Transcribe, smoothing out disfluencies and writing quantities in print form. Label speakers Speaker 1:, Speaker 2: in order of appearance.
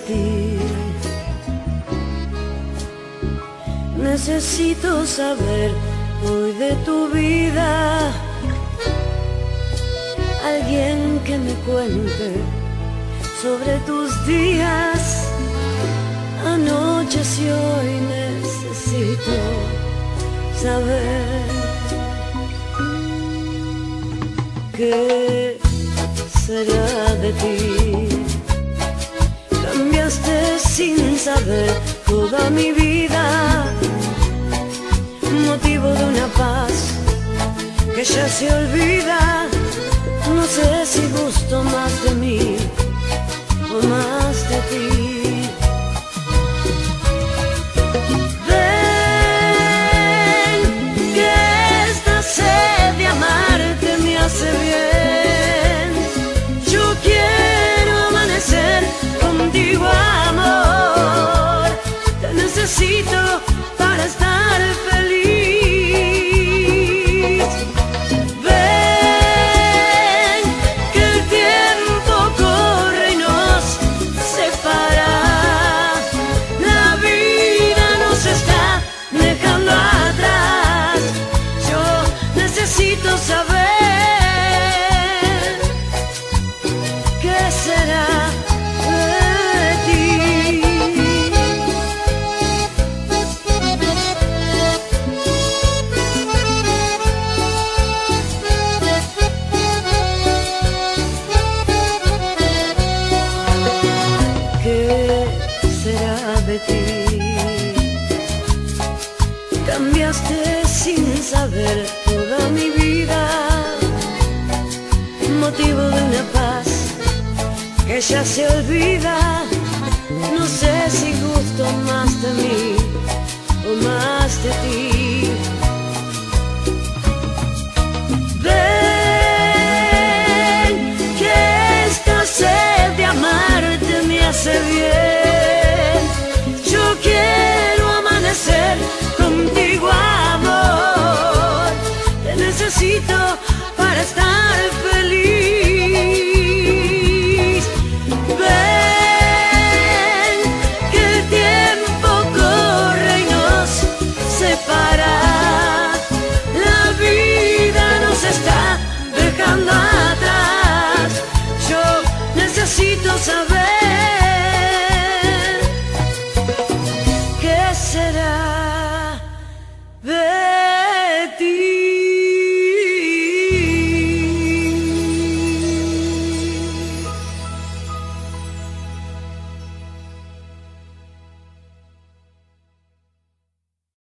Speaker 1: ti. Necesito saber hoy de tu vida, alguien que me cuente sobre tus días. Anoche y hoy necesito saber qué será de ti. Cambiaste sin saber toda mi vida, motivo de una paz que ya se olvida. No sé si gusto más de mí o más de ti. Ven, que esta sed de amarte me hace bien. Yo quiero amanecer contigo, amor. Te necesito para estar feliz. Necesito saber qué será de ti. ¿Qué será de ti? Cambiaste sin saber toda mi vida, motivo de una paz que ya se olvida. No sé si gusto más de mí o más de ti. Ven, que esta sed de amarte me hace bien. Yo quiero amanecer contigo, amor. Te necesito